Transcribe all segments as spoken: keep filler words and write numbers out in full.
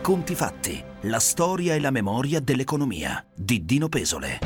conti fatti, la storia e la memoria dell'economia di Dino Pesole.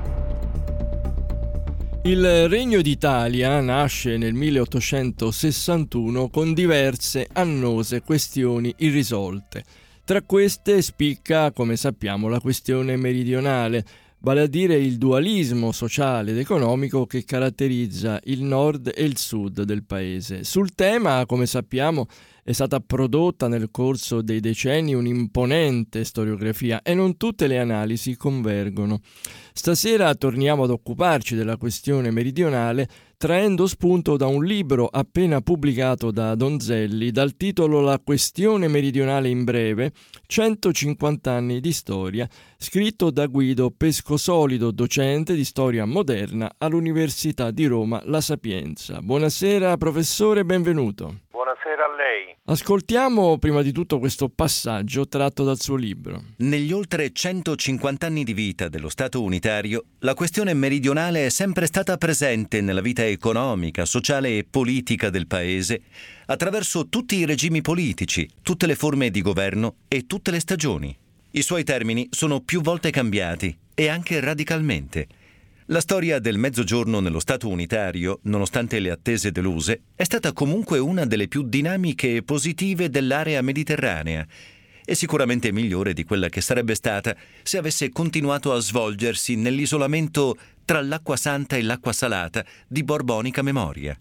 Il Regno d'Italia nasce nel milleottocentosessantuno con diverse annose questioni irrisolte. Tra queste spicca, come sappiamo, la questione meridionale, vale a dire il dualismo sociale ed economico che caratterizza il nord e il sud del paese. Sul tema, come sappiamo, è stata prodotta nel corso dei decenni un'imponente storiografia e non tutte le analisi convergono. Stasera torniamo ad occuparci della questione meridionale traendo spunto da un libro appena pubblicato da Donzelli dal titolo La questione meridionale in breve, centocinquanta anni di storia, scritto da Guido Pescosolido, docente di storia moderna all'Università di Roma La Sapienza. Buonasera professore, benvenuto. Buonasera a lei. Ascoltiamo prima di tutto questo passaggio tratto dal suo libro. Negli oltre centocinquanta anni di vita dello Stato unitario, la questione meridionale è sempre stata presente nella vita economica, sociale e politica del Paese attraverso tutti i regimi politici, tutte le forme di governo e tutte le stagioni. I suoi termini sono più volte cambiati e anche radicalmente. La storia del Mezzogiorno nello Stato unitario, nonostante le attese deluse, è stata comunque una delle più dinamiche e positive dell'area mediterranea e sicuramente migliore di quella che sarebbe stata se avesse continuato a svolgersi nell'isolamento tra l'acqua santa e l'acqua salata di borbonica memoria.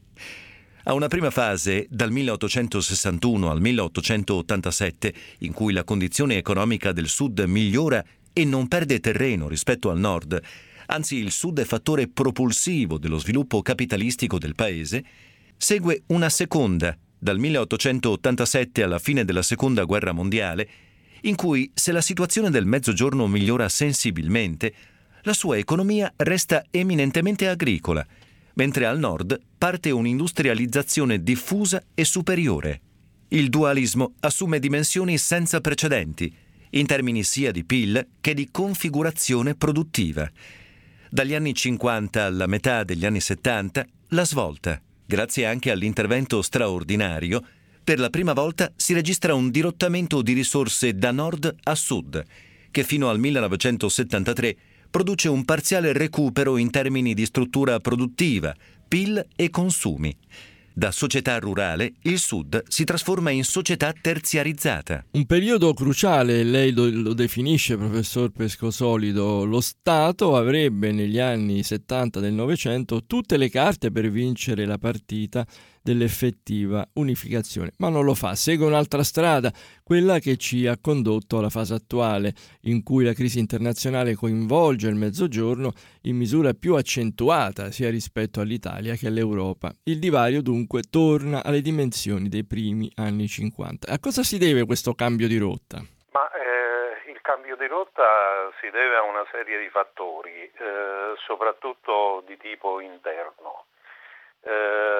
A una prima fase, dal milleottocentosessantuno al milleottocentottantasette, in cui la condizione economica del Sud migliora e non perde terreno rispetto al Nord, anzi il Sud è fattore propulsivo dello sviluppo capitalistico del Paese, segue una seconda, dal milleottocentottantasette alla fine della Seconda Guerra Mondiale, in cui se la situazione del Mezzogiorno migliora sensibilmente, la sua economia resta eminentemente agricola, mentre al Nord parte un'industrializzazione diffusa e superiore. Il dualismo assume dimensioni senza precedenti, in termini sia di P I L che di configurazione produttiva. Dagli anni cinquanta alla metà degli anni settanta, la svolta. Grazie anche all'intervento straordinario, per la prima volta si registra un dirottamento di risorse da nord a sud, che fino al millenovecentosettantatré produce un parziale recupero in termini di struttura produttiva, P I L e consumi. Da società rurale, il Sud si trasforma in società terziarizzata. Un periodo cruciale, lei lo, lo definisce, professor Pescosolido. Lo Stato avrebbe negli anni settanta del Novecento tutte le carte per vincere la partita dell'effettiva unificazione, ma non lo fa. Segue un'altra strada, quella che ci ha condotto alla fase attuale, in cui la crisi internazionale coinvolge il Mezzogiorno in misura più accentuata sia rispetto all'Italia che all'Europa. Il divario dunque torna alle dimensioni dei primi anni cinquanta. A cosa si deve questo cambio di rotta? Ma eh, il cambio di rotta si deve a una serie di fattori, eh, soprattutto di tipo interno. Eh,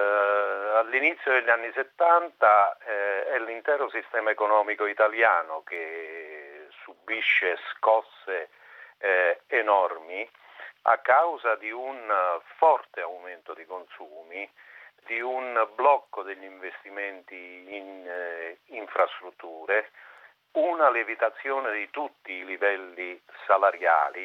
all'inizio degli anni settanta eh, è l'intero sistema economico italiano che subisce scosse eh, enormi a causa di un forte aumento di consumi, di un blocco degli investimenti in eh, infrastrutture, una lievitazione di tutti i livelli salariali,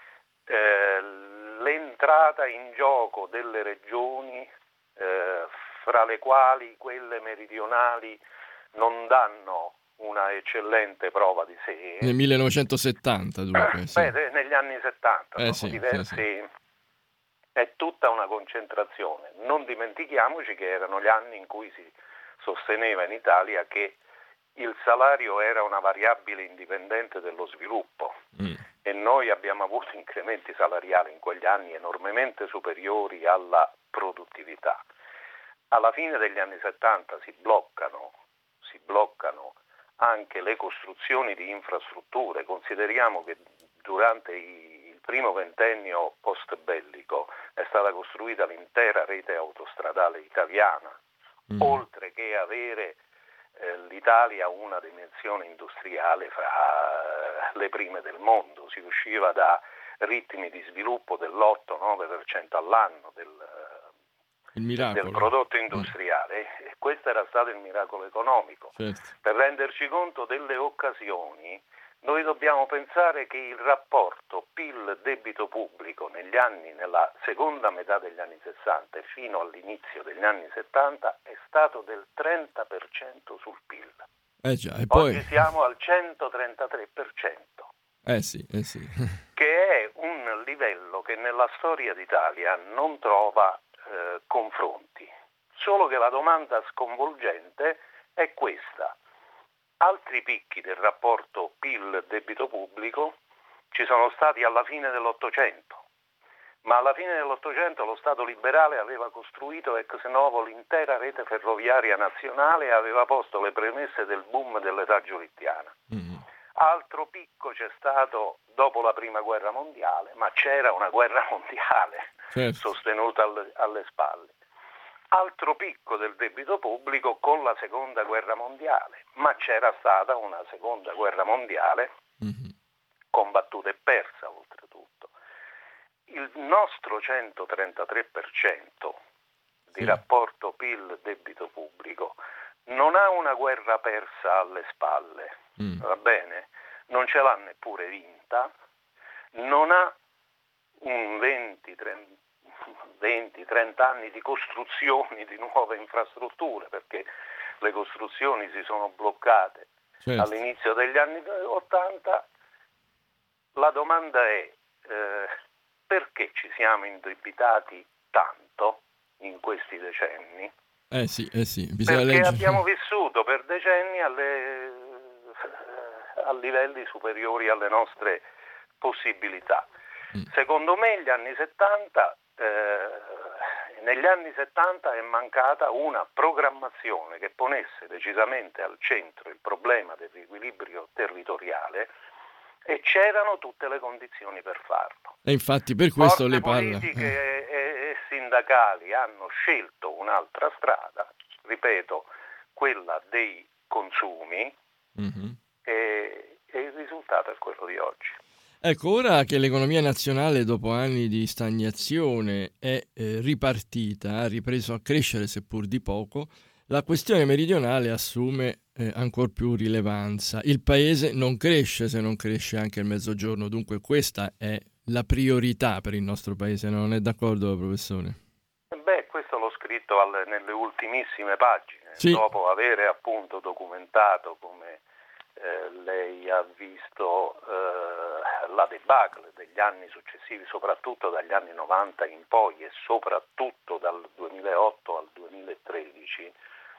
eh, l'entrata in gioco delle regioni, eh, fra le quali quelle meridionali non danno una eccellente prova di sé. Nel millenovecentosettanta dunque. Sì. Beh, negli anni settanta, eh, sono sì, diversi, sì, sì. È tutta una concentrazione. Non dimentichiamoci che erano gli anni in cui si sosteneva in Italia che il salario era una variabile indipendente dello sviluppo mm. e noi abbiamo avuto incrementi salariali in quegli anni enormemente superiori alla produttività. Alla fine degli anni settanta si bloccano, si bloccano anche le costruzioni di infrastrutture. Consideriamo che durante il primo ventennio post-bellico è stata costruita l'intera rete autostradale italiana, mm. oltre che avere eh, l'Italia una dimensione industriale fra le prime del mondo. Si usciva da ritmi di sviluppo dell'otto nove per cento all'anno, del il miracolo. del prodotto industriale. Mm. E questo era stato il miracolo economico. Certo. Per renderci conto delle occasioni, noi dobbiamo pensare che il rapporto P I L-debito pubblico negli anni, nella seconda metà degli anni sessanta e fino all'inizio degli anni settanta è stato del trenta per cento sul P I L. Eh già, e poi... Oggi siamo al centotrentatré per cento. Eh sì, eh sì. Che è un livello che nella storia d'Italia non trova eh, confronti. Solo che la domanda sconvolgente è questa. Altri picchi del rapporto P I L-debito pubblico ci sono stati alla fine dell'Ottocento, ma alla fine dell'Ottocento lo Stato liberale aveva costruito ex novo l'intera rete ferroviaria nazionale e aveva posto le premesse del boom dell'età giolittiana. Mm. Altro picco c'è stato dopo la Prima Guerra Mondiale, ma c'era una guerra mondiale certo. sostenuta alle, alle spalle. Altro picco del debito pubblico con la Seconda Guerra Mondiale, ma c'era stata una Seconda Guerra Mondiale mm-hmm. combattuta e persa oltretutto. Il nostro centotrentatré per cento di sì. rapporto P I L-debito pubblico non ha una guerra persa alle spalle, mm. va bene? Non ce l'ha neppure vinta, non ha un venti trenta anni di costruzioni di nuove infrastrutture, perché le costruzioni si sono bloccate certo. all'inizio degli anni ottanta. La domanda è eh, perché ci siamo indebitati tanto in questi decenni? Eh sì, eh sì, bisogna perché leggere. Abbiamo vissuto per decenni alle, a livelli superiori alle nostre possibilità. Mm. Secondo me gli anni settanta, eh, negli anni settanta è mancata una programmazione che ponesse decisamente al centro il problema del riequilibrio territoriale e c'erano tutte le condizioni per farlo. E infatti per questo Forze le parla. politiche e, e sindacali hanno scelto un'altra strada, ripeto, quella dei consumi, mm-hmm. e, e il risultato è quello di oggi. Ecco, ora che l'economia nazionale dopo anni di stagnazione è eh, ripartita, ha ripreso a crescere seppur di poco, la questione meridionale assume eh, ancor più rilevanza. Il paese non cresce se non cresce anche il mezzogiorno, dunque questa è la priorità per il nostro paese, non è d'accordo, professore? Beh, questo l'ho scritto alle, nelle ultimissime pagine, sì. dopo avere appunto documentato come eh, lei ha visto eh, la debacle degli anni successivi, soprattutto dagli anni novanta in poi e soprattutto dal duemilaotto al duemilatredici,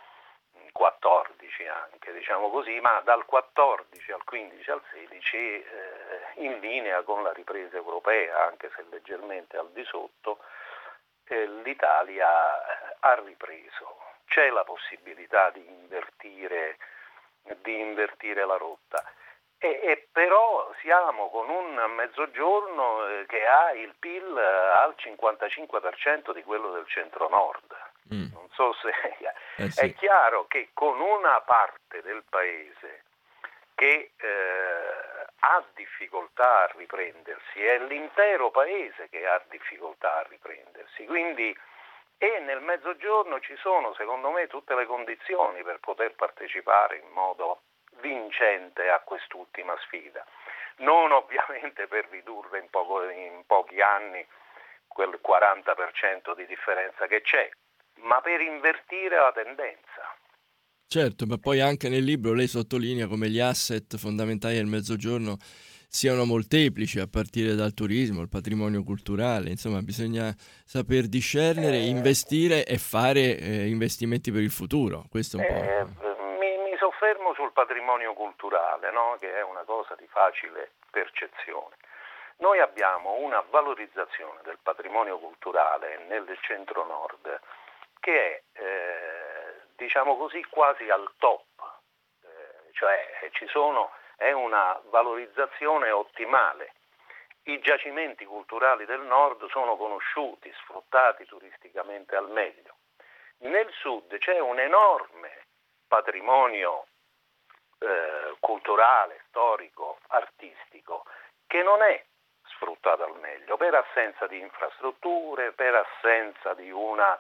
quattordici anche, diciamo così, ma dal quattordici al quindici al sedici eh, in linea con la ripresa europea, anche se leggermente al di sotto, eh, l'Italia ha ripreso. C'è la possibilità di invertire, di invertire la rotta. E, e però siamo con un mezzogiorno eh, che ha il P I L al cinquantacinque per cento di quello del centro-nord. Mm. Non so se eh sì. è chiaro che con una parte del paese che eh, ha difficoltà a riprendersi, è l'intero paese che ha difficoltà a riprendersi, quindi e nel mezzogiorno ci sono secondo me tutte le condizioni per poter partecipare in modo vincente a quest'ultima sfida, non ovviamente per ridurre in, poco, in pochi anni quel quaranta per cento di differenza che c'è, ma per invertire la tendenza. Certo, ma poi anche nel libro lei sottolinea come gli asset fondamentali del mezzogiorno siano molteplici, a partire dal turismo, il patrimonio culturale, insomma bisogna saper discernere, eh, investire e fare eh, investimenti per il futuro. Questo è un eh, po'. Mi, mi soffermo sul patrimonio culturale, no? Che è una cosa di facile percezione. Noi abbiamo una valorizzazione del patrimonio culturale nel centro-nord che è, eh, diciamo così, quasi al top, eh, cioè ci sono, è una valorizzazione ottimale. I giacimenti culturali del nord sono conosciuti, sfruttati turisticamente al meglio. Nel sud c'è un enorme patrimonio eh, culturale, storico, artistico che non è sfruttato al meglio per assenza di infrastrutture, per assenza di una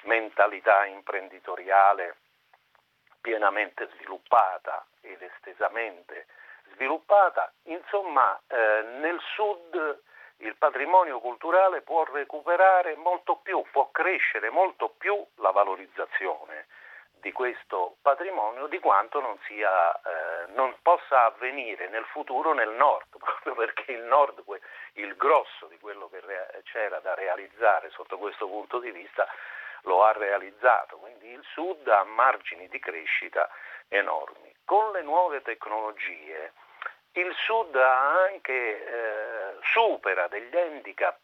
mentalità imprenditoriale pienamente sviluppata ed estesamente sviluppata. Insomma, eh, nel sud il patrimonio culturale può recuperare molto più, può crescere molto più la valorizzazione di questo patrimonio di quanto non sia, eh, non possa avvenire nel futuro nel nord, proprio perché il nord, il grosso di quello che re- c'era da realizzare sotto questo punto di vista lo ha realizzato, quindi il sud ha margini di crescita enormi. Con le nuove tecnologie il sud ha anche eh, supera degli handicap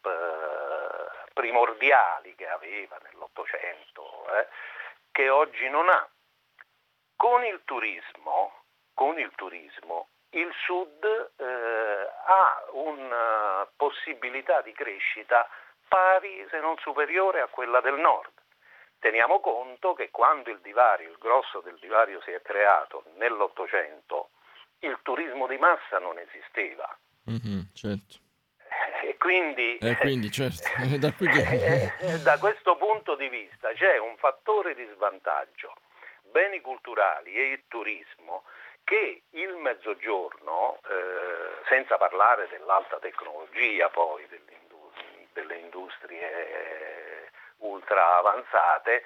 eh, primordiali che aveva nell'Ottocento, eh, che oggi non ha. Con il turismo, con il turismo il sud eh, ha una possibilità di crescita pari se non superiore a quella del nord. Teniamo conto che quando il divario, il grosso del divario si è creato nell'Ottocento, il turismo di massa non esisteva. Mm-hmm, certo. E quindi, eh, quindi certo. da, qui che... da questo punto di vista c'è un fattore di svantaggio, beni culturali e il turismo, che il Mezzogiorno, eh, senza parlare dell'alta tecnologia poi, delle industrie ultra avanzate,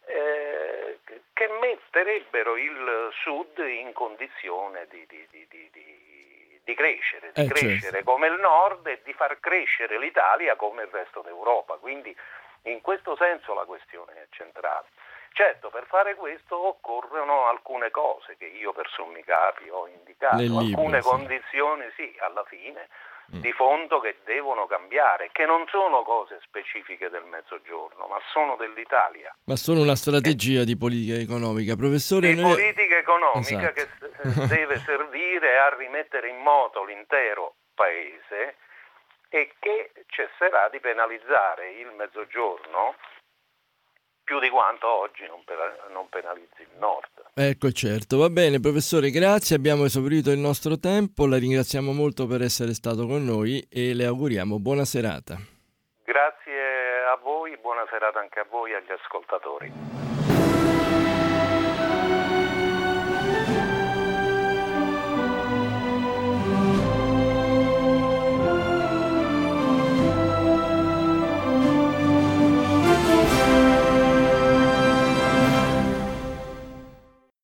eh, che metterebbero il Sud in condizione di, di, di, di, di, di crescere, di eh, crescere certo. come il Nord e di far crescere l'Italia come il resto d'Europa. Quindi in questo senso la questione è centrale. Certo, per fare questo occorrono alcune cose che io per sommi capi ho indicato, Nel alcune libro, sì. condizioni sì, alla fine, di fondo che devono cambiare, che non sono cose specifiche del Mezzogiorno, ma sono dell'Italia. Ma sono una strategia eh, di politica economica, professore. Di noi... politica economica esatto. che deve servire a rimettere in moto l'intero paese e che cesserà di penalizzare il Mezzogiorno più di quanto oggi non, per, non penalizzi il Nord. Ecco, certo. Va bene, professore, grazie. Abbiamo esaurito il nostro tempo. La ringraziamo molto per essere stato con noi e le auguriamo buona serata. Grazie a voi, buona serata anche a voi e agli ascoltatori.